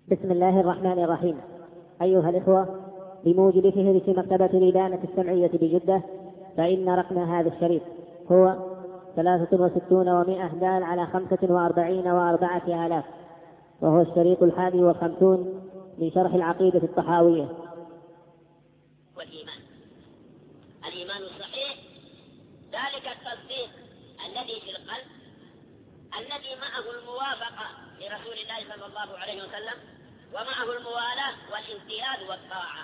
بسم الله الرحمن الرحيم. أيها الإخوة، بموجب فهرس مكتبة الإدانة السمعية بجدة، فإن رقم هذا الشريط هو 63 و100 دال على 45 و4,000، وهو الشريط 51 من شرح العقيدة الطحاوية. الإيمان الصحيح ذلك التصديق الذي في القلب، الذي معه الموافقة لرسول الله صلى الله عليه وسلم، ومعه الموالاة والامتياز والطاعة.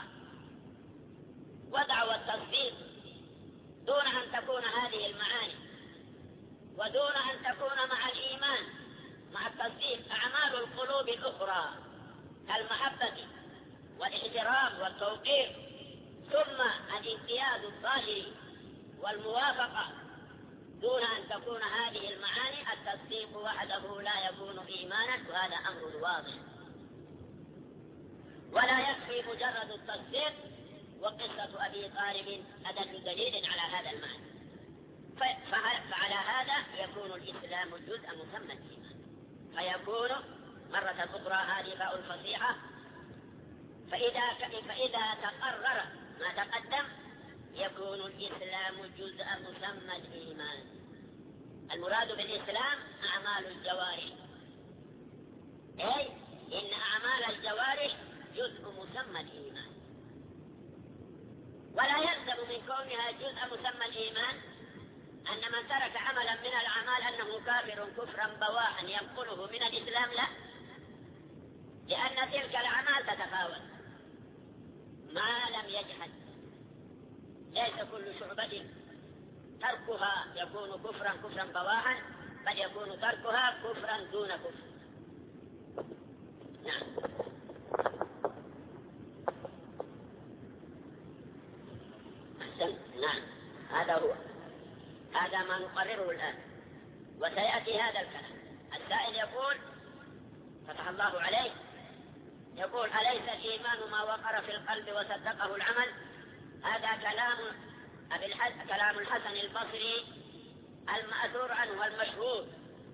ودعوى التصديق دون أن تكون هذه المعاني، ودون أن تكون مع الإيمان مع التصديق أعمال القلوب الأخرى كالمحبة والاحترام والتوقير، ثم الامتياز الظاهري والموافقة. دون أن تكون هذه المعاني التصديق وحده لا يكون إيمانا، وهذا أمر واضح. ولا يكفي مجرد التصديق، وقصة أبي طالب أدل دليل على هذا المعنى. فعلى هذا يكون الإسلام جزء مسمى الإيمان، فيكون مرة أخرى هذه باء الفصيحة. فإذا تقرر ما تقدم يكون الإسلام جزء مسمى الإيمان. المراد بالإسلام أعمال الجوارح، أي إن أعمال الجوارح جزء مسمى الإيمان. ولا يلزم من كونها جزء مسمى الإيمان أن من ترك عملا من الأعمال أنه كافر كفرا بواحا ينقله من الإسلام، لا، لأن تلك الأعمال تتفاوت ما لم يجحد. ليس كل شعبة تركها يكون كفرا بواحا، بل يكون تركها كفرا دون كفر. نعم، هذا ما نقرره الآن، وسيأتي هذا الكلام. السائل يقول فتح الله عليه، يقول: أليس الإيمان ما وقر في القلب وصدقه العمل؟ هذا كلام الحسن البصري المأثور عنه والمشهور.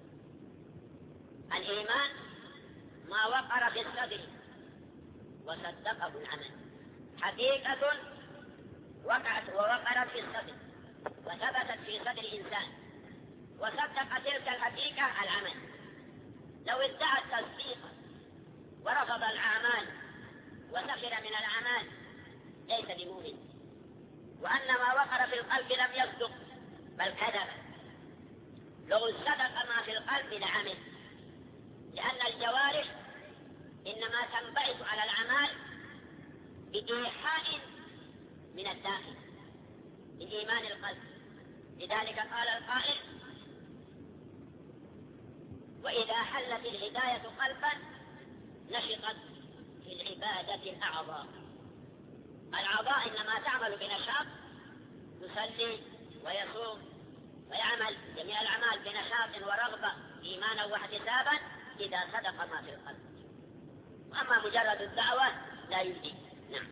الإيمان ما وقر في الصدر وصدقه العمل، حقيقة وقعت في الصدر وثبتت في صدر إنسان، وصدق تلك الحقيقة العمل. لو ادعى التصديق ورفض الأعمال وسخر من الأعمال ليس بمؤمن. وأن ما وقر في القلب لم يصدق بل كذب. لو صدق ما في القلب لعمل، لأن الجوارح إنما تنبعث على الأعمال بإيحاء من الداخل، من إيمان القلب. لذلك قال القائل: وإذا حلت الهداية قلبا نشطت في العبادة الأعضاء. الأعضاء إنما تعمل بنشاط، يصلي ويصوم ويعمل جميع الأعمال بنشاط ورغبة إيمانا واحتسابا إذا صدق ما في القلب. وأما مجرد الدعوة لا يجدي. نعم.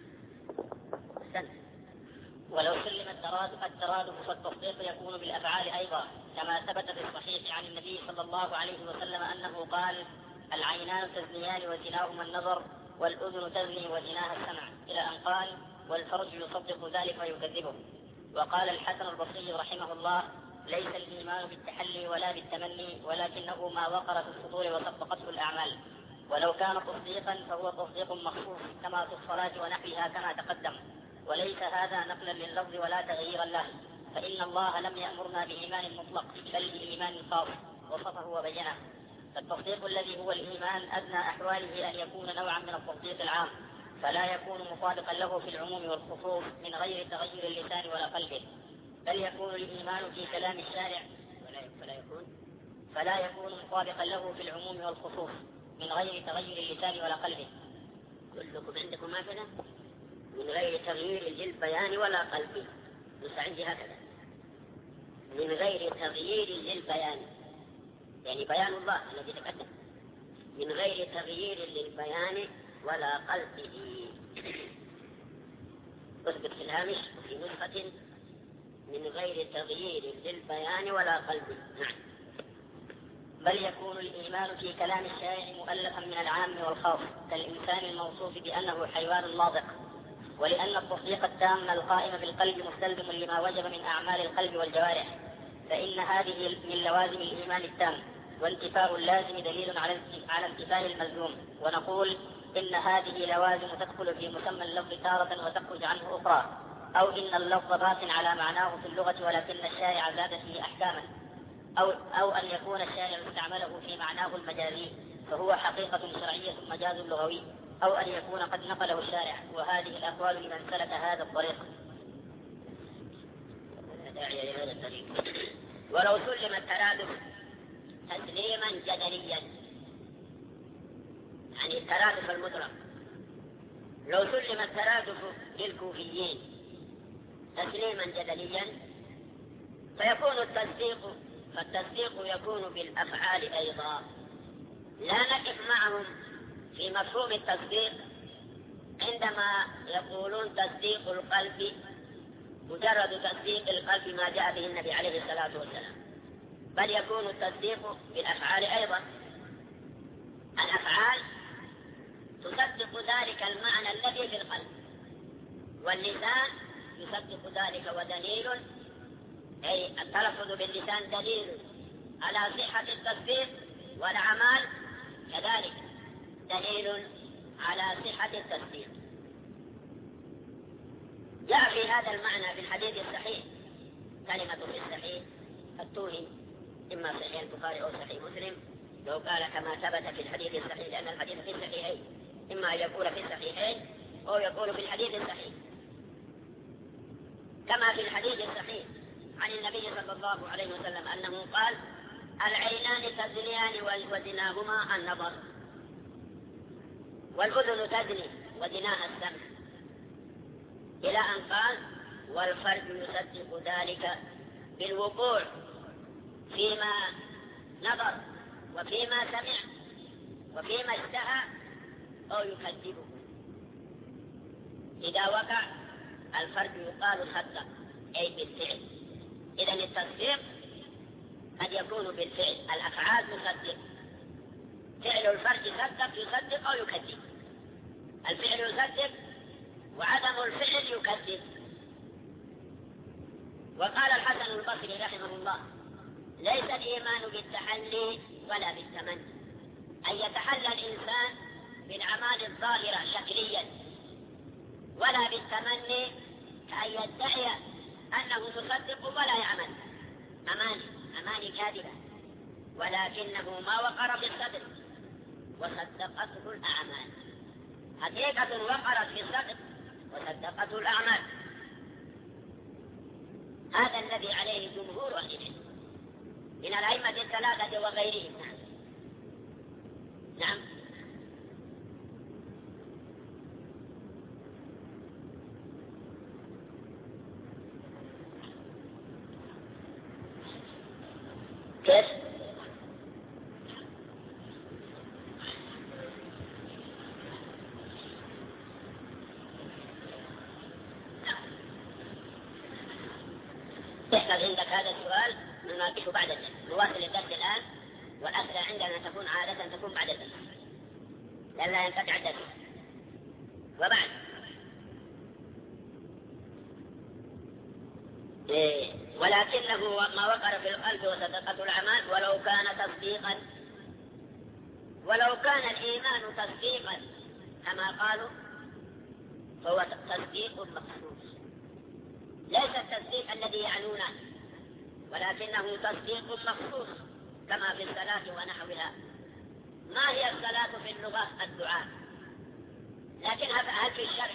ولو سلم الترادف فالتصديق يكون بالأفعال أيضا، كما ثبت في الصحيح عن النبي صلى الله عليه وسلم أنه قال: العينان تزنيان وزناهما النظر، والأذن تزني وزناها السمع، إلى أن قال: والفرج يصدق ذلك ويكذبه. وقال الحسن البصري رحمه الله: ليس الإيمان بالتحلي ولا بالتمني، ولكنه ما وقر في الصدور وصدقته الأعمال. ولو كان تصديقا فهو تصديق مخصوص كما في الصلاة ونحوها كما تقدم، وليس هذا نقلا لللفظ ولا تغييرا له، فإن الله لم يأمرنا بإيمان مطلق بل بإيمان خاص وصفه وبينه. فالتصديق الذي هو الإيمان أدنى أحواله أن يكون نوعا من التصديق العام، فلا يكون مطابقا له في العموم والخصوص من غير تغير اللسان ولا قلبه، بل يكون الإيمان في كلام الشارع فلا يكون مطابقا له في العموم والخصوص من غير تغير اللسان ولا قلبه. كلكم عندكم مثلا من غير تغيير للبيان ولا قلبه، بس عندي هكذا: من غير تغيير للبيان، يعني بيان الله الذي تقدم، من غير تغيير للبيان ولا قلبه. اثبت في الهامش في نسخة: من غير تغيير للبيان ولا قلبه. نعم. بل يكون الإيمان في كلام الشارع مؤلفا من العام والخاص كالإنسان الموصوف بأنه حيوان ناطق، ولأن التصديق التام القائم بالقلب مستلزم لما وجب من أعمال القلب والجوارح، فإن هذه من لوازم الإيمان التام، وانتفاء اللازم دليل على انتفاء الملزوم. ونقول إن هذه لوازم تدخل في مسمى اللفظ تارة وتخرج عنه أخرى، أو إن اللفظ باق على معناه في اللغة ولكن الشارع زاد فيه أحكاما، أو أن يكون الشارع استعمله في معناه المجازي فهو حقيقة شرعية مجاز لغوي، أو أن يكون قد نقله الشارع، وهذه الأقوال لمن سلك هذا الطريق. داعي لهذا الطريق. ولو سلم الترادف تسليما جدليا، يعني الترادف المطلق، لو سلم الترادف للكوفيين تسليما جدليا فيكون فالتصديق يكون بالأفعال أيضا، لا نقف معهم في مفهوم التصديق عندما يقولون تصديق القلب مجرد تصديق القلب ما جاء به النبي عليه الصلاة والسلام، بل يكون التصديق بالأفعال أيضا. الأفعال تصدق ذلك المعنى الذي في القلب، واللسان يصدق ذلك، ودليل أي التلفظ باللسان دليل على صحة التصديق، والأعمال كذلك دليل على صحة التصديق. جاء في هذا المعنى في الحديث الصحيح كلمة في الصحيح التوهي، إما صحيح البخاري أو صحيح مسلم، لو قال كما ثبت في الحديث الصحيح، لأن الحديث في الصحيحين، إما أن يقول في الصحيحين أو يقول في الحديث الصحيح، كما في الحديث الصحيح عن النبي صلى الله عليه وسلم أنه قال: العينان تزنيان وزناهما النظر، والأذن تزني وزناها السمع، إلى أن قال: والفرج يصدق ذلك بالوقوع فيما نظر وفيما سمع وفيما اشتهى أو يكذبه. إذا وقع الفرج يقال صدق، أي بالفعل. إذن التصديق قد يكون بالفعل، الأفعال تصدق، فعل الفرج يصدق أو يكذب، الفعل يصدق وعدم الفعل يكذب. وقال الحسن البصري رحمه الله: ليس الإيمان بالتحلي ولا بالتمني، أن يتحلى الإنسان بالأعمال الظاهرة شكليا، ولا بالتمني كأن يدعي أنه مصدق ولا يعمل، أماني كاذبة، ولكنه ما وقر في الصدر وصدقته الأعمال، حقيقة وقرت في الصدر وصدقته الأعمال. هذا الذي عليه جمهور أهل العلم من الأئمة الثلاثة وغيرهم. نعم. كيف؟ تحصل عندك هذا السؤال نناقشه بعد الدرس، نواصل الدرس الآن، والأسئلة عندنا تكون عادة تكون بعد الدرس لئلا ينقطع الدرس. وبعد ولكنه ما وقر في القلب وصدقته الأعمال، ولو كان الإيمان تصديقا كما قالوا فهو تصديق مخصوص، ليس التصديق الذي يعنونه، ولكنه تصديق مخصوص كما في الصلاة ونحوها. ما هي الصلاة في اللغة؟ الدعاء، لكن هل في الشرع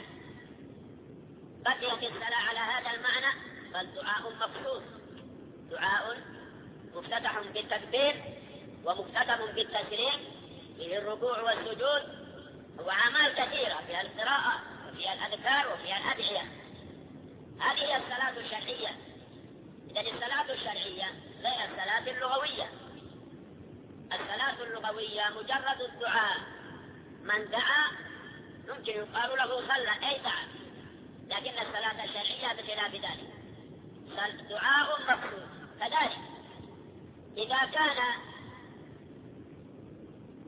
بقيت الصلاة على هذا المعنى؟ فالدعاء مخصوص، دعاء مفتتح بالتكبير ومختتم بالتسليم، فيه الركوع والسجود، وأعمال كثيرة فيها القراءة وفيها الأذكار وفيها الأدعية. هذه هي الصلاة الشرعية. إذن الصلاة الشرعية غير الصلاة اللغوية. الصلاة اللغوية مجرد الدعاء، من دعا ممكن يقال له صلى أي دعا، لكن الصلاة الشرعية بخلاف ذلك، دعاء مخصوص. كذلك إذا كان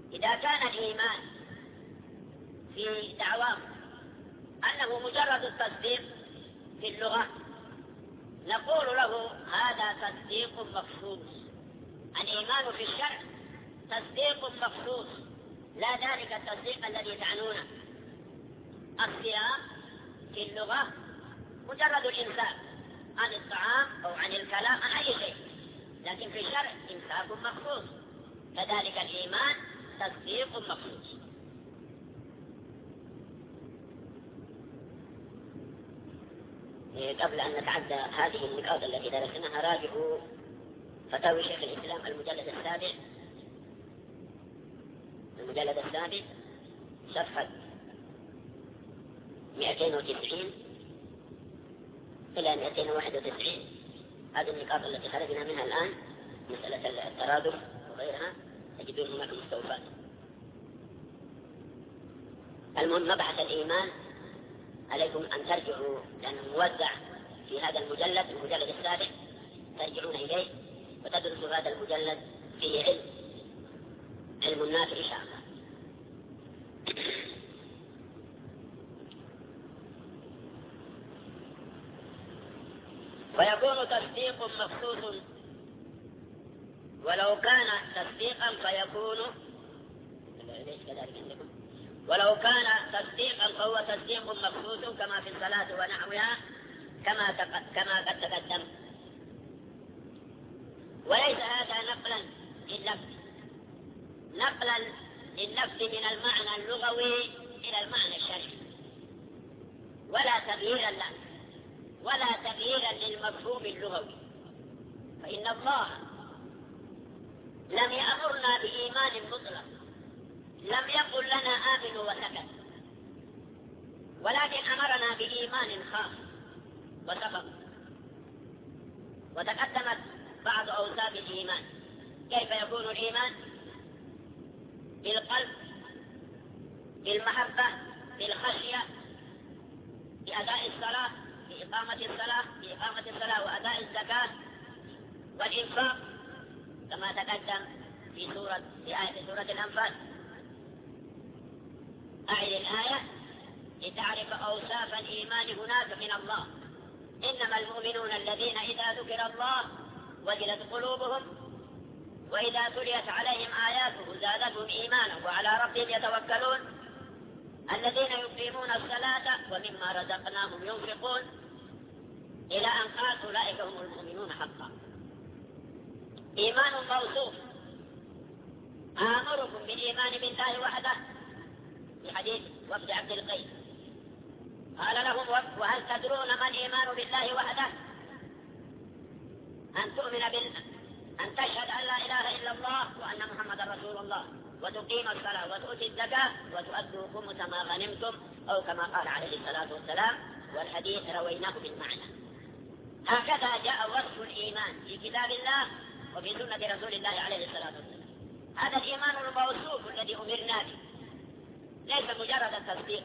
إذا كان الإيمان في دعواه أنه مجرد التصديق في اللغة نقول له هذا تصديق مخصوص. الإيمان في الشرع تصديق مخصوص، لا ذلك التصديق الذي تعنونه. الصيام في اللغة مجرد الإمساك عن الطعام أو عن الكلام عن أي شيء، لكن في الشرع إمساك مخصوص، كذلك الإيمان تصديق مخصوص. قبل أن نتعدى هذه النقاط التي درسناها راجعوا فتاوي شيخ الإسلام المجلد السابع صفحة 290 إلى 291. هذه النقاط التي خرجنا منها الآن مسألة الترادف وغيرها تجدون هناك مستوفات. المهم مبحث الإيمان عليكم أن ترجعوا، لأنه موزع في هذا المجلد السابع، ترجعون إليه وتدرسوا هذا المجلد فيه علم النافع إن شاء الله. ويكون تصديق مخصوص، ولو كان تصديقا فيكون ولو كان تصديقا فهو تصديق مخصوص كما في الصلاة ونحوها كما قد تقدم. وليس هذا نقلا لللفظ من المعنى اللغوي إلى المعنى الشرعي، ولا تغييرا للمفهوم اللغوي، فإن الله لم يأمرنا بإيمان مطلق، لم يقل لنا آمنوا وسكت، ولكن أمرنا بإيمان خاص وسبق. وتقدمت بعض أوصاف الإيمان، كيف يكون الإيمان؟ بالقلب، بالمحبة، بالخشية، بأداء الصلاة، بإقامة الصلاة وأداء الزكاة والإنفاق كما تقدم في آية سورة الأنفال. أعد الآية لتعرف أوصاف الإيمان هناك من الله. إنما المؤمنون الذين إذا ذكر الله وجلت قلوبهم وإذا تليت عليهم آياته زادتهم إيمانا وعلى ربهم يتوكلون الذين يقيمون الصلاة ومما رزقناهم ينفقون إلى أن قال أولئك هم المؤمنون حقا. إيمان موصوف. آمركم بالإيمان بالله وحده في حديث وفد عبد القيس، قال لهم وهل تدرون ما الإيمان بالله وحده؟ أن تشهد أن لا إله إلا الله وأن محمدا رسول الله وتقيم الصلاة وتؤتي الزكاة وتؤدوا خمس ما غنمتم، أو كما قال عليه الصلاة والسلام، والحديث رويناه بالمعنى. هكذا جاء وصف الإيمان في كتاب الله وفي سنة رسول الله عليه الصلاة والسلام. هذا الإيمان الموصوف الذي أمرنا به، ليس مجرد التصديق.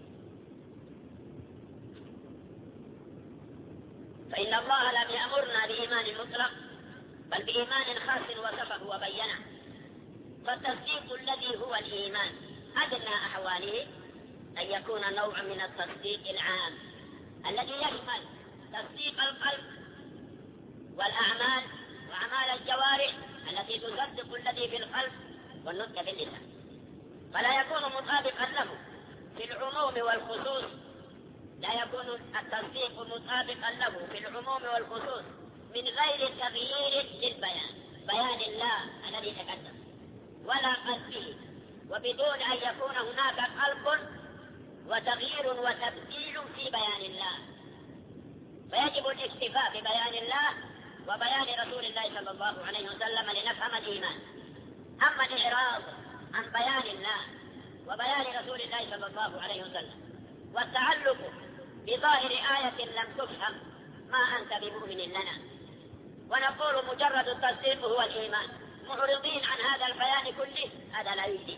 فإن الله لم يأمرنا بإيمان مطلق بل بإيمان خاص وصفه وبينه. فالتصديق الذي هو الإيمان أدنى أحواله أن يكون نوع من التصديق العام الذي يشمل تصديق القلب والأعمال وأعمال الجوارح التي تصدق الذي في القلب والنطق في اللسان، فلا يكون مطابقا له في العموم والخصوص. لا يكون التصديق مطابقا له في العموم والخصوص من غير تغيير بيان الله الذي تقدم ولا قلبه، وبدون أن يكون هناك قلب وتغيير وتبديل في بيان الله. فيجب الاكتفاء ببيان الله وبيان رسول الله صلى الله عليه وسلم لنفهم الإيمان. أما الإعراض عن بيان الله وبيان رسول الله صلى الله عليه وسلم والتعلق بظاهر آية لم تفهم ما أنت بمؤمن لنا، ونقول مجرد التصديق هو الإيمان، معرضين عن هذا البيان كله، هذا لا يجدي.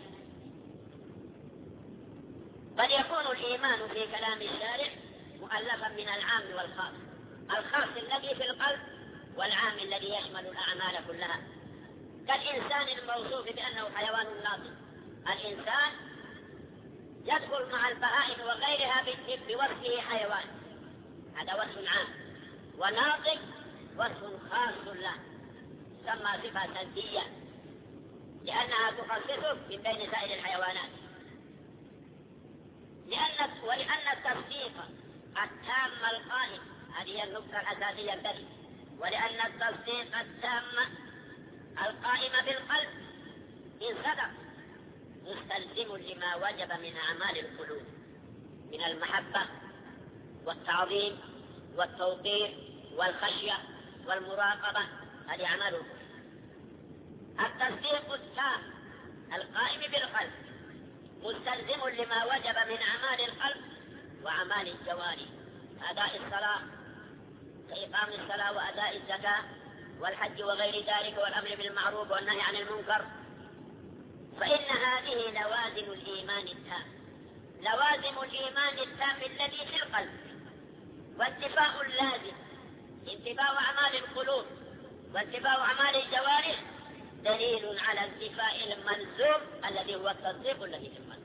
بل يكون الإيمان في كلام الشارع مؤلفا من العام والخاص، الخاص الذي في القلب والعام الذي يشمل الأعمال كلها، كالإنسان الموصوف بأنه حيوان ناطق الإنسان يدخل مع البهائم وغيرها بوصفه حيوان، هذا وصف عام، وناطق وصف خاص له تسمى صفة سلبية لأنها تخصصه من بين سائر الحيوانات. ولأن التصديق التام القائم، هذه هي النقطة الأساسية التي، ولأن التصديق التام القائم بالقلب إن صدق مستلزم لما وجب من أعمال القلوب من المحبة والتعظيم والتوقير والخشية والمراقبة، هذه أعمال القلوب. التصديق التام القائم بالقلب مستلزم لما وجب من أعمال القلب وأعمال الجوارح، أداء الصلاة كإقام الصلاة وأداء الزكاة والحج وغير ذلك والأمر بالمعروف والنهي عن المنكر. فإن هذه لوازم الإيمان التام، لوازم الإيمان التام الذي في القلب، وانتفاء اللازم انتفاء أعمال القلوب وانتفاء أعمال الجوارح دليل على انتفاء الملزوم الذي هو التصديق الذي في القلب.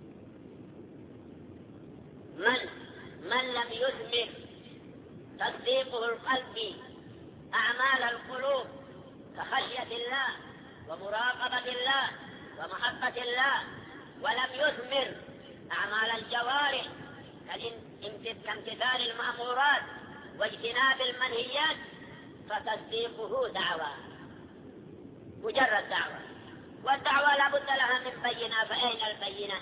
من لم يثمر تصديقه القلب أعمال القلوب كخشية الله ومراقبة الله ومحبة الله، ولم يثمر أعمال الجوارح كامتثال المأمورات واجتناب المنهيات، فتصديقه دعوة، مجرد دعوة، والدعوة لا بد لها من بينة، فأين البينة؟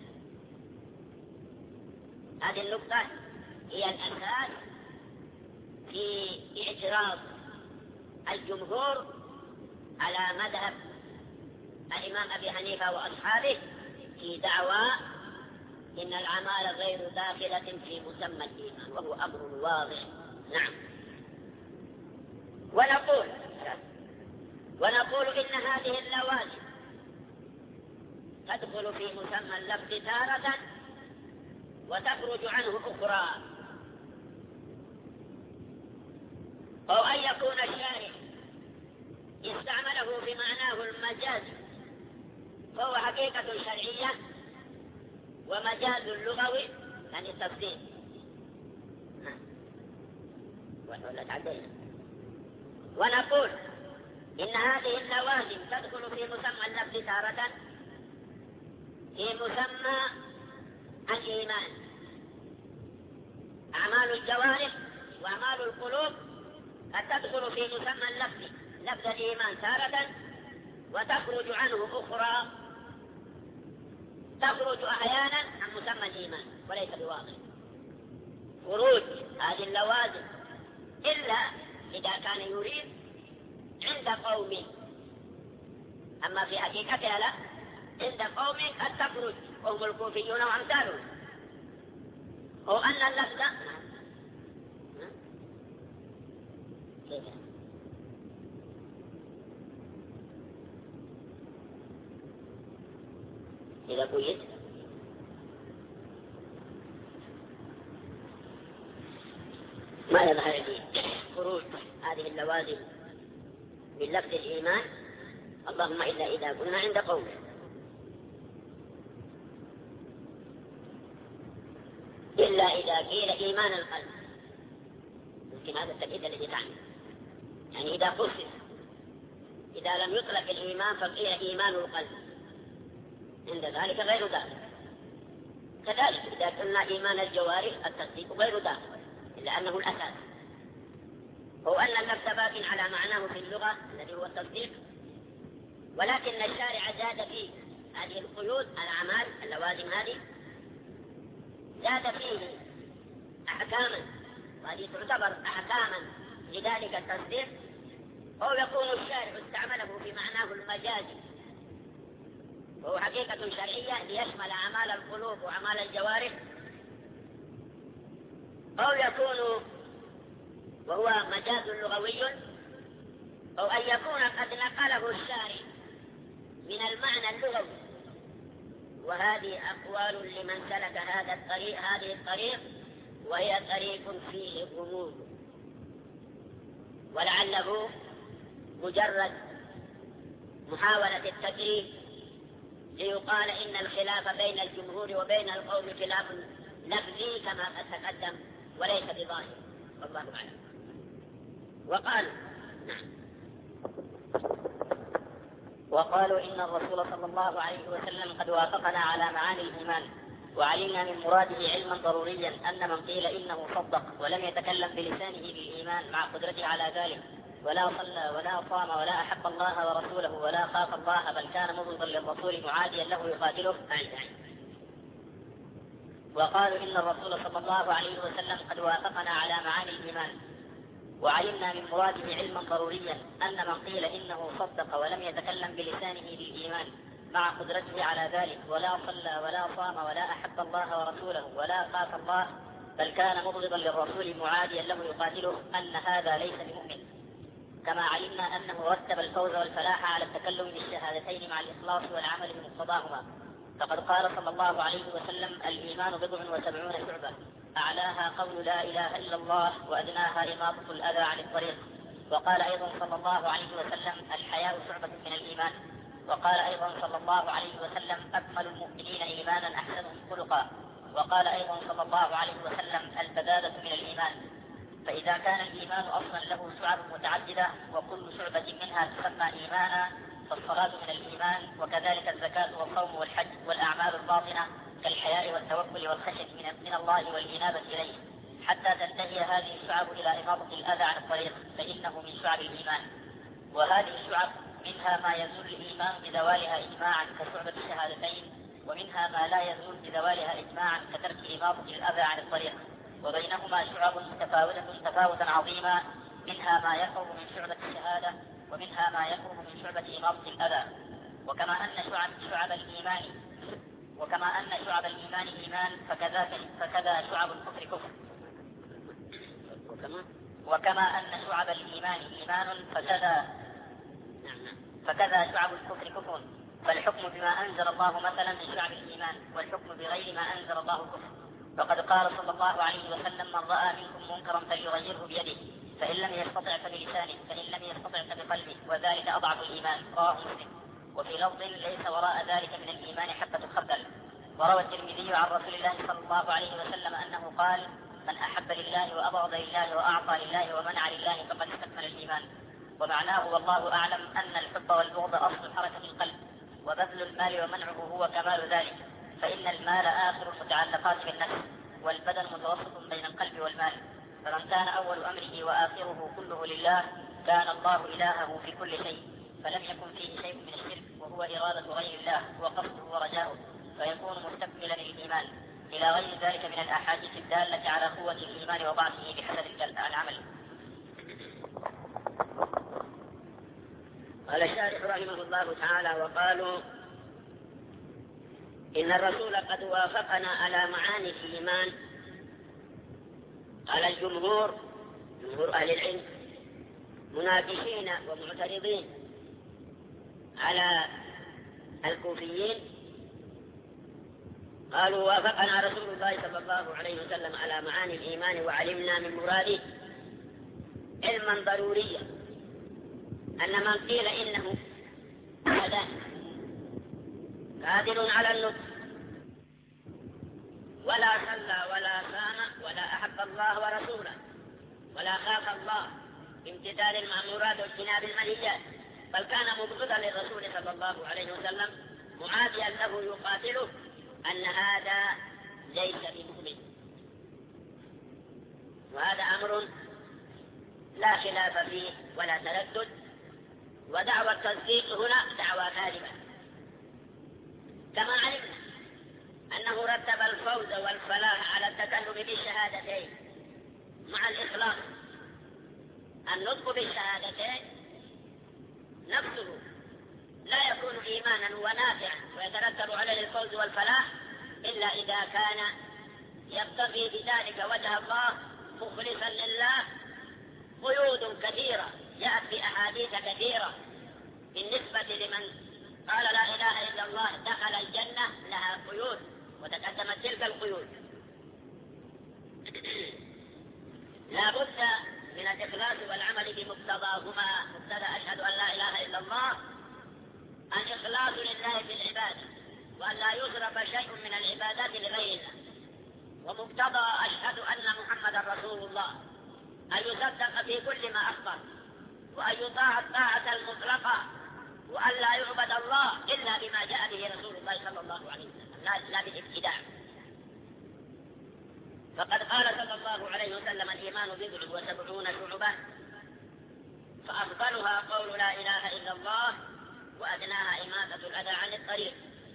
هذه النقطة هي الأساس في اعتراض الجمهور على مذهب الإمام أبي حنيفة وأصحابه في دعوى إن الأعمال غير داخلة في مسمى الإيمان، وهو أمر واضح. نعم. ونقول إن هذه اللوازم تدخل في مسمى اللفظ تارة وتخرج عنه أخرى، أو أن يكون الشارع استعمله بمعناه المجازي فهو حقيقة شرعية ومجاز لغوي يعني التصديق. ونقول إن هذه اللوازم تدخل في مسمى اللفظ تارة في مسمى الإيمان، أعمال الجوارح وأعمال القلوب قد تدخل في مسمى اللفظ لفظ الإيمان تارة وتخرج عنه أخرى، تخرج أحيانا عن مسمى الإيمان وليس بواضح خروج هذه اللوازم إلا إذا كان يريد عند قوم، أما في حقيقتها لا، عند قوم قد تخرج وهم الكوفيون وأمثالهم، أو أن اللفظ إذا قيد ما يظهر لي خروج هذه اللوازم من لفظ الإيمان، اللهم إلا إذا كنا عند قوم، إلا إذا قيل إيمان القلب، يمكن هذا التأكيد الذي تعني، يعني إذا خصص، إذا لم يطلق الإيمان فقيل إيمان القلب، عند ذلك غير داخل. كذلك إذا قلنا إيمان الجوارح التصديق غير داخل، إلا أنه الأساس، هو أن اللفظ باق على معناه في اللغة الذي هو التصديق، ولكن الشارع زاد فيه هذه القيود الأعمال اللوازم هذه، زاد فيه أحكاما، وهذه تعتبر أحكاما لذلك التصديق، أو يكون الشارع استعمله في معناه المجازي وهو حقيقة شرعية ليشمل أعمال القلوب وأعمال الجوارح، أو يكون وهو مجاز لغوي، أو أن يكون قد نقله الشارع من المعنى اللغوي، وهذه أقوال لمن سلك هذه الطريق، وهي طريق فيه غموض، ولعله مجرد محاولة التجريد ليقال إن الخلاف بين الجمهور وبين القوم خلاف لفظي كما قد تقدم وليس بظاهر، والله أعلم. وقالوا إن الرسول صلى الله عليه وسلم قد وافقنا على معاني الإيمان، وعلمنا من مراده علما ضروريا أن من قيل إنه صدق ولم يتكلم بلسانه بالإيمان مع قدرته على ذلك ولا صلى ولا صام ولا أحب الله ورسوله ولا خاف الله بل كان مبغضا للرسول معاديا له يقاتله. وقالوا إن الرسول صلى الله عليه وسلم قد وافقنا على معاني الإيمان، وعلمنا من مراده علما ضروريا أن من قيل إنه صدق ولم يتكلم بلسانه بالإيمان مع قدرته على ذلك ولا صلى ولا صام ولا أحب الله ورسوله ولا خاف الله بل كان مبغضا للرسول معاديا له يقاتله أن هذا ليس بمؤمن. كما علمنا أنه رتب الفوز والفلاح على التكلم بالشهادتين مع الإخلاص والعمل بمقتضاهما، فقد قال صلى الله عليه وسلم: الإيمان 70 شعبة أعلاها قول لا إله إلا الله وأدناها إماطة الأذى عن الطريق. وقال أيضا صلى الله عليه وسلم: الحياء شعبة من الإيمان. وقال أيضا صلى الله عليه وسلم: أكمل المؤمنين إيمانا أحسنهم خلقا. وقال أيضا صلى الله عليه وسلم: البذاذة من الإيمان. فإذا كان الإيمان أصلا له شعب متعددة وكل شعبة منها تسمى إيمانا فالصلاة من الإيمان، وكذلك الزكاة والصوم والحج والأعمال الباطنة كالحياء والتوكل والخشية من الله والإنابة إليه، حتى تنتهي هذه الشعب إلى إماطة الأذى عن الطريق، فإنه من شعب الإيمان. وهذه الشعب منها ما يزول الإيمان بزوالها إجماعا كشعبة الشهادتين، ومنها ما لا يزول بزوالها إجماعا كترك إماطة الأذى عن الطريق، وبينهما شعب تفاوتا عظيما، منها ما يقرب من شعبة الشهادة ومنها ما يقرب من شعبة إماطة الأذى. وكما أن شعب الإيمان إيمان فكذا شعب الكفر كفر. وكما أن شعب الإيمان إيمان فكذا شعب الكفر كفر. فالحكم بما أنزل الله مثلا من شعب الإيمان، والحكم بغير ما أنزل الله كفر. فقد قال صلى الله عليه وسلم: من رأى منكم منكرا فليغيره بيده، فإن لم يستطع فبلسانه، فإن لم يستطع فبقلبه، وذلك أضعف الإيمان. رواه مسلم. وفي لفظ: ليس وراء ذلك من الإيمان حبة خردل. وروى الترمذي عن رسول الله صلى الله عليه وسلم أنه قال: من أحب لله وأبغض لله وأعطى لله ومنع لله فقد استكمل الإيمان. ومعناه والله أعلم أن الحب والبغض أصل حركة القلب، وبذل المال ومنعه هو كمال ذلك، فإن المال آخر المتعلقات بالنفس، والبدن متوسط بين القلب والمال. فمن كان أول أمره وآخره كله لله كان الله إلهه في كل شيء، فلم يكن فيه شيء من الشرك، وهو إرادة غير الله وقصده ورجاؤه، فيكون مستكملا للإيمان، إلى غير ذلك من الأحاديث الدالة على قوة الإيمان وضعفه بحسب العمل. قال الشارح رحمه الله تعالى: وقالوا إن الرسول قد وافقنا على معاني الإيمان. قال الجمهور، جمهور أهل العلم، مناقشين ومعترضين على الكوفيين، قالوا: وافقنا رسول الله صلى الله عليه وسلم على معاني الإيمان وعلمنا من مراده علما ضروريا أن من قيل إنه أحدان قادر على النطق ولا صلى ولا صام ولا أحب الله ورسوله ولا خاف الله بامتثال المأمورات واجتناب المنهيات، بل كان مبغضا للرسول صلى الله عليه وسلم معاديا له يقاتله، أن هذا ليس بمؤمن. وهذا أمر لا خلاف فيه ولا تردد، ودعوى التصديق هنا دعوى كاذبة. كما علمنا أنه رتب الفوز والفلاح على التكلم بالشهادتين مع الإخلاص. النطق بالشهادتين نفسه لا يكون إيمانا ونافعا ويترتب عليه الفوز والفلاح إلا إذا كان يبتغي بذلك وجه الله مخلصا لله. قيود كثيرة جاءت في أحاديث كثيرة بالنسبة لمن قال لا إله إلا الله دخل الجنة، لها قيود وتقدمت تلك القيود. لا بد من الإخلاص والعمل بمقتضاهما. مقتضى أشهد أن لا إله إلا الله الإخلاص لله في العبادة وأن لا يصرف شيء من العبادات لغير الله. ومقتضى أشهد أن محمدا رسول الله أن يصدق في كل ما أخبر، وأن يطاع الطاعة المطلقة، وأن لا يعبد الله إلا بما جاء به رسول الله صلى الله عليه وسلم، لا بالابتداع. فقد قال صلى الله عليه وسلم: الإيمان 77 شعبة، فأفضلها قول لا إله إلا الله، وأدناها إماتة الأذى عن الطريق.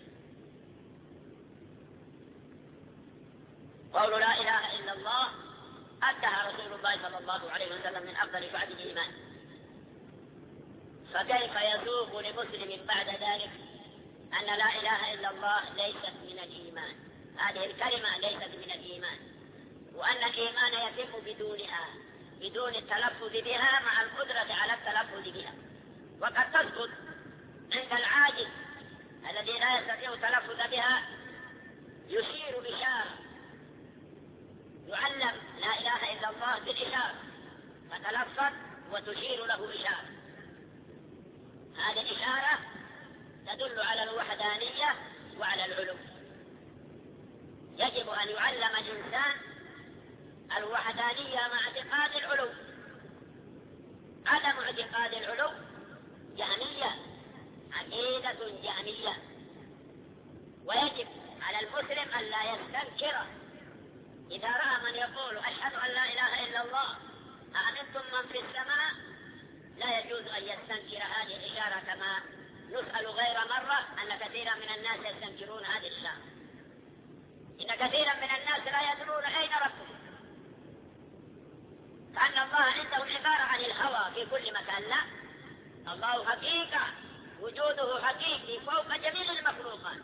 قول لا إله إلا الله أدها رسول الله صلى الله عليه وسلم من أفضل شعب الإيمان، فكيف يسوق لمسلم بعد ذلك أن لا إله إلا الله ليست من الإيمان؟ هذه الكلمة ليست من الإيمان، وأن الإيمان يتم بدونها، بدون التلفظ بها مع القدرة على التلفظ بها. وقد تسقط عند العاجز الذي لا يستطيع التلفظ بها، يشير إشارة، يعلم لا إله إلا الله بالإشارة، فتلفظ وتشير له إشارة. هذه الإشارة تدل على الوحدانية وعلى العلو. يجب أن يعلم الإنسان الوحدانية مع اعتقاد العلو. عدم اعتقاد العلو جهمية، عقيدة جهمية. ويجب على المسلم أن لا يستنكر إذا رأى من يقول أشهد أن لا إله إلا الله أأمنتم من في السماء، لا يجوز أن يستنكر هذه الإشارة، كما نسأل غير مرة أن كثيرا من الناس يستنكرون هذه الإشارة. إن كثيرا من الناس لا يدرون أين ربهم، كأن الله عنده عبارة عن الهوى في كل مكان. لا، الله حقيقة، وجوده حقيقي فوق جميع المخلوقات.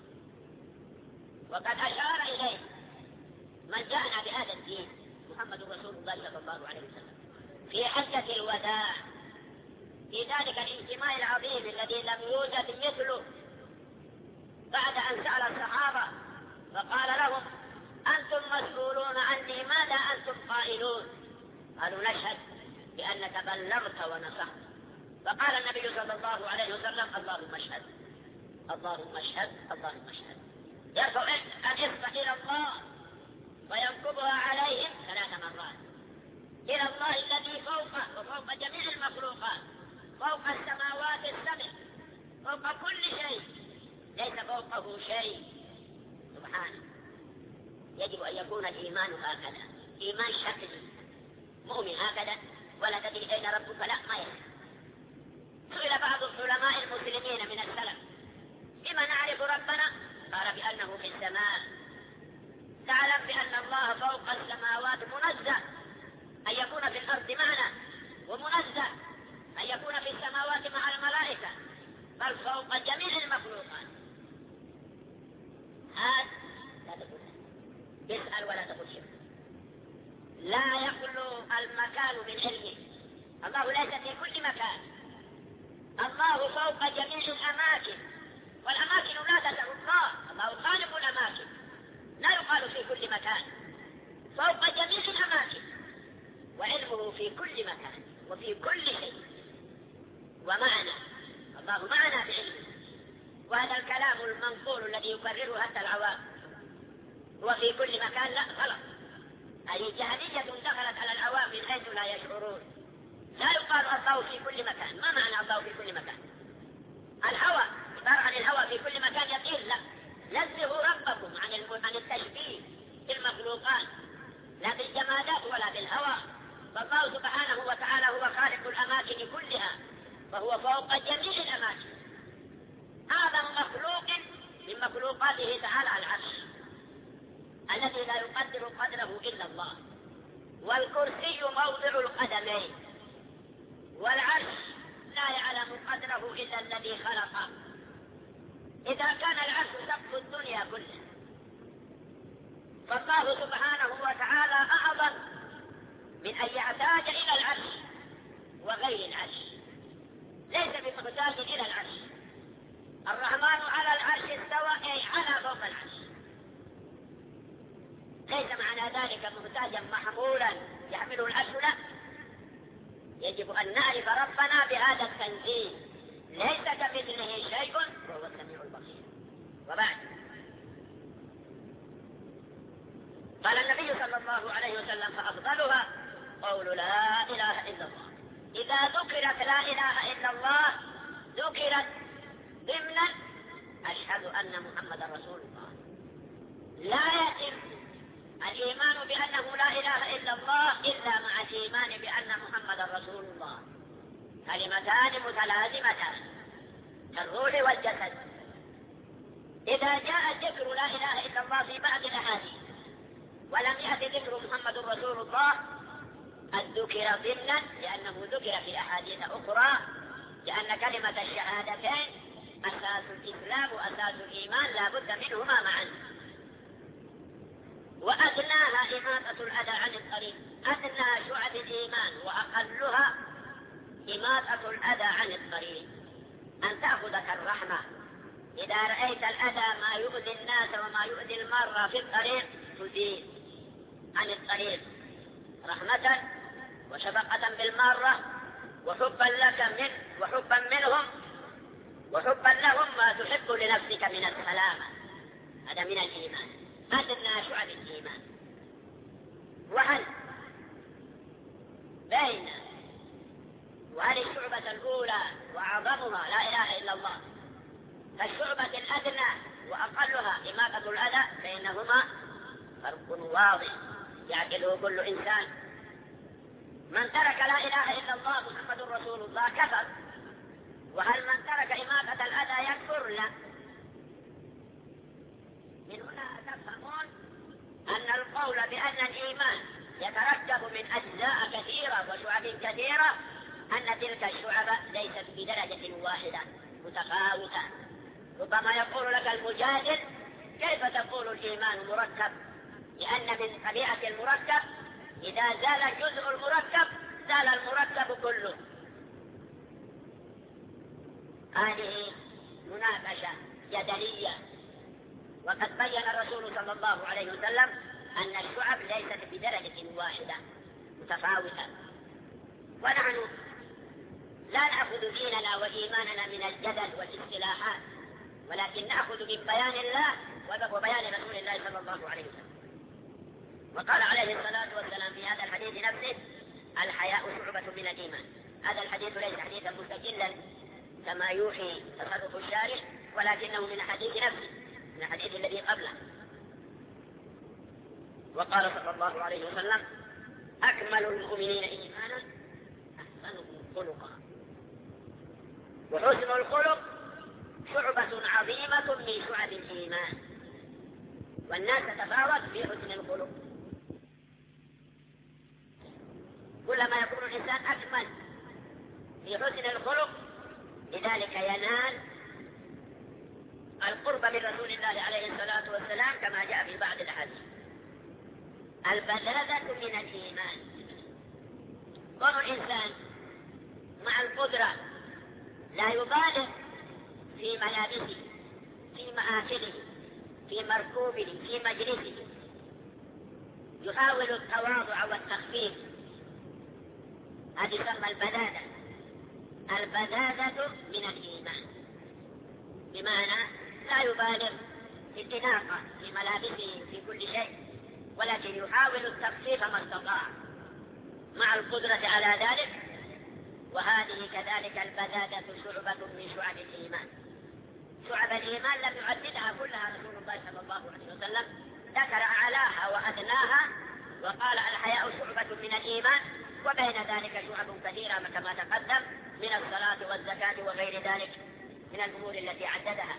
وقد أشار إليه من جاءنا بهذا الدين محمد رسول الله صلى الله عليه وسلم في حجة الوداع، في ذلك الاجتماع العظيم الذي لم يوجد مثله، بعد أن سأل الصحابة فقال لهم: أنتم مسؤولون عني، ماذا أنتم قائلون؟ قالوا: نشهد بأنك بلغت ونصحت. فقال النبي صلى الله عليه وسلم: اللهم اشهد، اللهم اشهد، اللهم اشهد. يرفع الإصبع إلى الله وينكبها عليهم 3 مرات، إلى الله الذي فوقه وفوق جميع المخلوقات، فوق السماوات السبع، فوق كل شيء، ليس فوقه شيء سبحانه. يجب أن يكون الإيمان هكذا، إيمان شكلي، مؤمن هكذا ولا تدري أين ربك، لا، ما يصح. سئل بعض العلماء المسلمين من السلف: بما نعرف ربنا؟ قال: بأنه في السماء. تعلم بأن الله فوق السماوات، منزه أن يكون في الأرض معنا، ومنزه أن يكون في السماوات مع الملائكة، بل فوق جميع المخلوقات. هذا لا تقول، اسأل ولا تقول شيء. لا يخلو المكان من علمه، الله ليس في كل مكان، الله فوق جميع الأماكن، والأماكن لا تدع الله، الله خالق الأماكن، لا يقال في كل مكان، فوق جميع الأماكن، وعلمه في كل مكان وفي كل شيء، ومعنا، الله معنا بعلمه. وهذا الكلام المنقول الذي يكرره حتى العوام هو في كل مكان، لا، غلط. هذه جهمية دخلت على العوام من حيث لا يشعرون. لا يقال الله في كل مكان. ما معنى الله في كل مكان؟ الهوى، عبارة عن الهوى في كل مكان يقيل؟ لا، نزهوا ربكم عن التشبيه بالمخلوقات، لا بالجمادات ولا بالهوى. فالله سبحانه وتعالى هو خالق الأماكن كلها، فهو فوق جميع الأماكن. أعظم مخلوق من مخلوقاته تعالى العرش الذي لا يقدر قدره إلا الله، والكرسي موضع القدمين، والعرش لا يعلم قدره إلا الذي خلقه. إذا كان العرش سقف الدنيا كلها، فالله سبحانه وتعالى أعظم من أن يحتاج إلى العرش وغير العرش، ليس بمحتاج إلى العرش. الرحمن على العرش استوى، أي على فوق العرش، ليس معنى ذلك محتاجا محمولا يحمله العرش، لا. يجب أن نعرف ربنا بهذا التنزيل، ليس كمثله شيء وهو السميع البصير. وبعد، قال النبي صلى الله عليه وسلم: فأفضلها قول لا إله إلا الله. إذا ذكرت لا إله إلا الله ذكرت ضمن أشهد أن محمد رسول الله. لا يتم الإيمان بأنه لا إله إلا الله إلا مع الإيمان بأن محمد رسول الله. كلمتان متلازمتان كالروح والجسد. إذا جاء ذكر لا إله إلا الله في بعض الأحاديث ولم يأتي ذكر محمد رسول الله ذكر ضمنا، لأنه ذكر في أحاديث أخرى، لأن كلمة الشهادتين أساس الإسلام وأساس الإيمان لا بد منهما معا. وأدناها إماطة الأذى عن الطريق، أدنى شعب الإيمان وأقلها إماطة الأذى عن الطريق، أن تأخذك الرحمة. إذا رأيت الأذى ما يؤذي الناس وما يؤذي المرة في الطريق تزيل عن الطريق رحمة وشفقة بالمارة وحبا لك وحبا منهم وحبا لهم ما تحب لنفسك من السلامة. هذا من الإيمان، أدنى شعب الإيمان. وهل بين وهل الشعبة الأولى وأعظمها لا إله إلا الله، فالشعبة الأدنى وأقلها إماطة الأذى، بينهما فرق واضح يعقله كل إنسان. من ترك لا إله إلا الله محمد رسول الله كفر. وهل من ترك إماطة الأذى يكفر؟ لا. من هنا تفهمون أن القول بأن الإيمان يتركب من أجزاء كثيرة وشعب كثيرة، أن تلك الشعب ليست بدرجة واحدة متفاوتة. ربما يقول لك المجادل: كيف تقول الإيمان مركب؟ لأن من طبيعة المركب إذا زال جزء المركب زال المركب كله. هذه مناقشة جدلية، وقد بين الرسول صلى الله عليه وسلم أن الشعب ليست بدرجة واحدة متفاوتة. ونحن لا نأخذ ديننا وإيماننا من الجدل والاصطلاحات، ولكن نأخذ من بيان الله وبيان رسول الله صلى الله عليه وسلم. وقال عليه الصلاة والسلام في هذا الحديث نفسه: الحياء شعبة من الإيمان. هذا الحديث ليس حديثا مستقلا كما يوحي تصرف الشارع، ولكنه من حديث نفسه، من الحديث الذي قبله. وقال صلى الله عليه وسلم: أكمل المؤمنين إيمانا أحسنهم خلقا. وحسن الخلق شعبة عظيمة من شعب الإيمان، والناس تتفاوت في حسن الخلق. كلما يكون الإنسان أكمل في حسن الخلق لذلك ينال القرب من رسول الله عليه الصلاة والسلام، كما جاء في بعض الأحاديث. البذاذة من الإيمان. كون الإنسان مع القدرة لا يبالغ في ملابسه، في مآكله، في مركوبه، في مجلسه، يحاول التواضع والتخفيف، هذه تسمى البذاذة. البذاذة من الإيمان، بمعنى لا يبالغ في التناقة في ملابسه في كل شيء، ولكن يحاول التخفيف ما استطاع مع القدرة على ذلك. وهذه كذلك البذاذة شعبة من شعب الإيمان. شعب الإيمان لم يعددها كلها رسول الله صلى الله عليه وسلم، ذكر أعلاها وأدناها وقال: الحياء شعبة من الإيمان. وبين ذلك شعب كثيرة كما تقدم من الصلاة والزكاة وغير ذلك من الأمور التي عددها.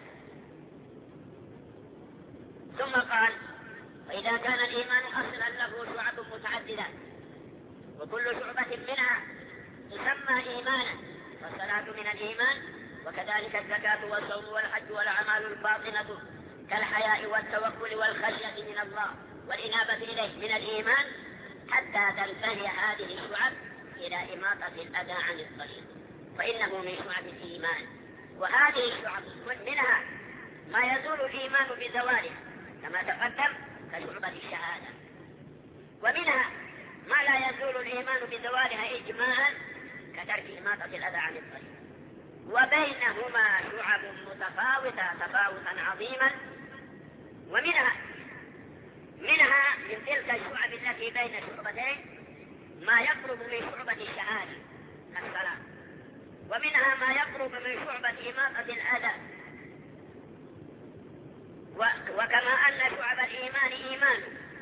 ثم قال: وإذا كان الإيمان أصلا له شعب متعددة، وكل شعبة منها تسمى إيمانا، فالصلاة من الإيمان، وكذلك الزكاة والصوم والحج والأعمال الباطنة كالحياء والتوكل والخشية من الله والإنابة إليه من الإيمان، حتى تنتهي هذه الشعب إلى إماطة الأذى عن الطريق، فإنه من شعب الإيمان. وهذه الشعب منها ما يزول الإيمان بزواله كما تقدم كشعبة الشهادة، ومنها ما لا يزول الإيمان بزوالها إجماعا كترك إماطة الأذى عن الطريق، وبينهما شعب متفاوتة تفاوتا عظيما. ومنها من تلك الشعب التي بين شعبتين ما يقرب من شعبة الشهادة كالصلاة، ومنها ما يقرب من شعبة إماطة الأذى. وكما أن شعب الإيمان إيمان،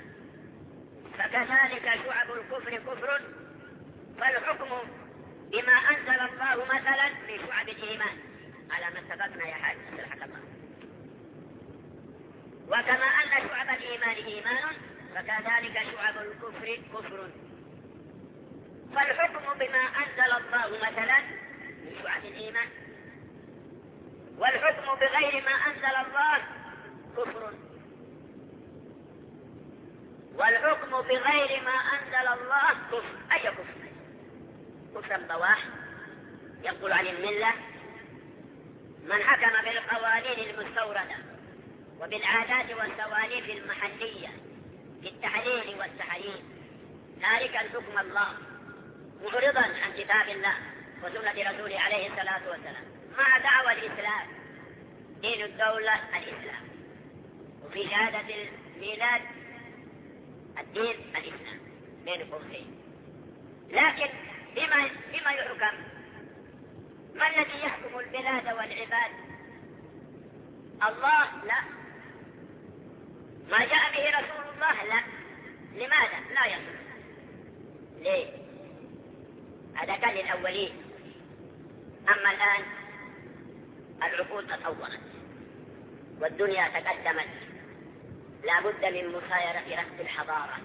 فكذلك شعب الكفر كفر، فالحكم بما أنزل الله مثلا من شعب الإيمان على ما اتفقنا يا حاج سلحك الله. وكما أن شعب الإيمان إيمان، فكذلك شعب الكفر كفر، فالحكم بما أنزل الله مثلا من شعب الإيمان، والحكم بغير ما أنزل الله كفر، والحكم بغير ما أنزل الله كفر. أي كفر؟ كفر بواح ينقل عن الملة من حكم بالقوانين المستوردة وبالعادات والسواليف المحلية في التحليل والتحريم تاركا حكم الله معرضا عن كتاب الله وسنة رسوله عليه الصلاة والسلام، مع دعوى الإسلام دين الدولة الإسلام، وفي شهادة الميلاد الدين الإسلام بين قوسين. لكن بما يحكم؟ ما الذي يحكم البلاد والعباد؟ الله؟ لا. ما جاء به رسول الله؟ لا. لماذا لا يصل؟ ليه؟ هذا كان للأولين. أما الآن العقول تطورت والدنيا تقدمت، لا بد من مسايرة ركب الحضارة،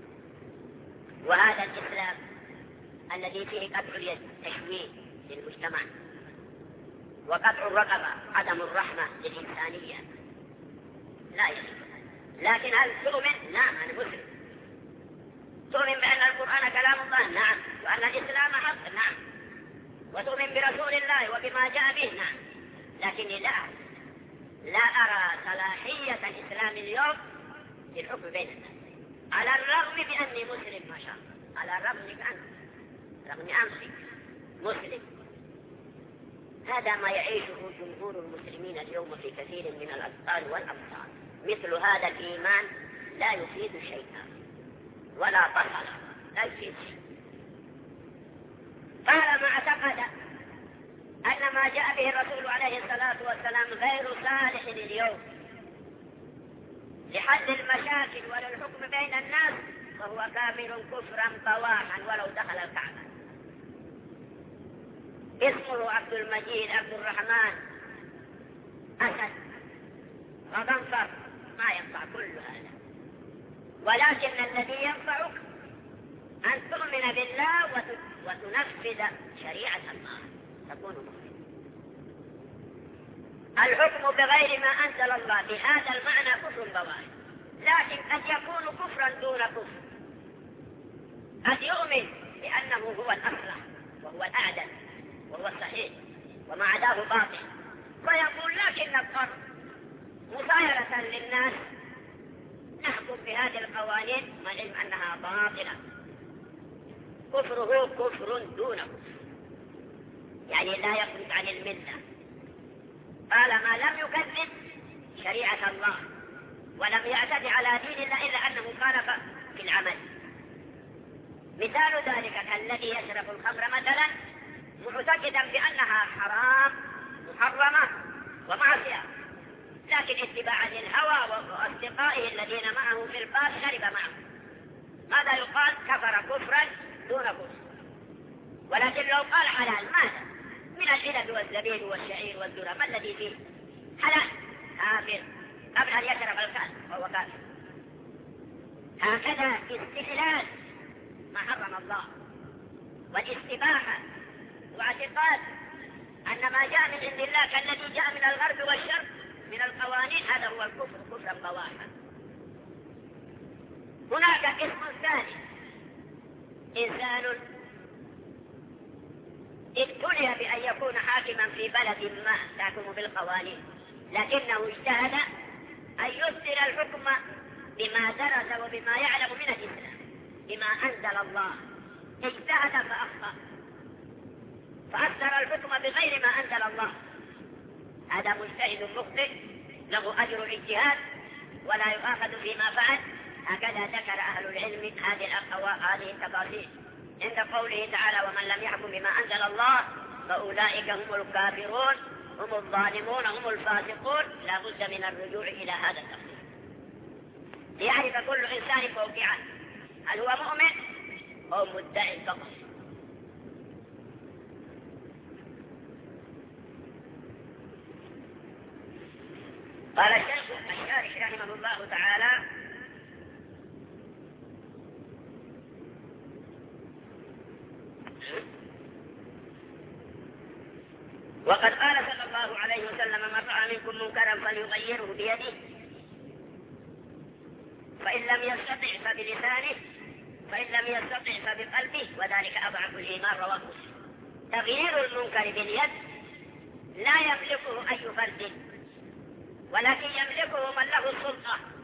وهذا الإسلام الذي فيه قطع اليد تشويه للمجتمع وقطع الرقبة عدم الرحمة للإنسانية لا يصل. لكن هل تؤمن؟ نعم أنا مسلم. تؤمن بأن القرآن كلام الله؟ نعم. وأن الإسلام حق؟ نعم. وتؤمن برسول الله وبما جاء به؟ نعم. لكني لا أرى صلاحية الإسلام اليوم في الحكم بين الناس، على الرغم بأني مسلم ما شاء الله، على الرغم رغم أنفي مسلم. هذا ما يعيشه جمهور المسلمين اليوم في كثير من الأبطال والأمصار. مثل هذا الإيمان لا يفيد شيئا ولا بطل، لا يفيد شيء. طالما اعتقد أن ما جاء به الرسول عليه الصلاة والسلام غير صالح اليوم لحل المشاكل وللحكم بين الناس، فهو كافر كفرا بواحا ولو دخل الكعبة. اسمه عبد المجيد، عبد الرحمن، أسد، غضنفر، ما ينفع كل هذا. ولكن الذي ينفعك أن تؤمن بالله وتنفذ شريعة الله، تكون مؤمن. الحكم بغير ما أنزل الله بهذا المعنى كفر بواحد، لكن قد يكون كفرا دون كفر. قد يؤمن بأنه هو الأصلح وهو الأعدل وهو الصحيح وما عداه باطل، ويقول لكن نضطر مسايرة للناس نحكم بهذه القوانين مع العلم أنها باطلة. كفره كفر دون كفر، يعني لا يخرج عن الملة طالما لم يكذب شريعة الله ولم يعتد على دين الله إلا أنه خالف في العمل. مثال ذلك كالذي يشرب الخمر مثلا معتقدا بأنها حرام محرمة ومعصية، لكن اتباعا للهوى وأصدقائه الذين معه في الباب شرب معه، ماذا يقال؟ كفر كفرا دون كفر. ولكن لو قال حلال ماذا؟ من العنب والزبيب والشعير والذرة ما الذي فيه؟ حلال، كافر قبل أن يشرب الكاس وهو كافر. هكذا استحلال ما حرم الله والاستباحة واعتقاد أن ما جاء من عند الله كالذي جاء من الغرب والشرق من القوانين، هذا هو الكفر كفرا بواحا. هناك اسم ثاني، إنسان ابتلي بأن يكون حاكما في بلد ما تحكم بالقوانين، لكنه اجتهد أن يصدر الحكم بما درس وبما يعلم من الإسلام بما أنزل الله، اجتهد فأخطأ فأصدر الحكم بغير ما أنزل الله، هذا مجتهد مخطئ له أجر الاجتهاد ولا يؤاخذ فيما فعل. هكذا ذكر أهل العلم هذه التفاصيل عند قوله تعالى ومن لم يحكم بما أنزل الله فأولئك هم الكافرون هم الظالمون هم الفاسقون. لا بد من الرجوع إلى هذا التفصيل ليعرف كل إنسان موقعه، هل هو مؤمن أو مدعي فقط. قال الشيخ الشارح رحمه الله تعالى وقد قال صلى الله عليه وسلم من رأى منكم منكرا فليغيره بيده فإن لم يستطع فبلسانه فإن لم يستطع فبقلبه وذلك أضعف الإيمان. رواه مسلم. تغيير المنكر باليد لا يملكه أي فرد ولكن يملكه من له السلطة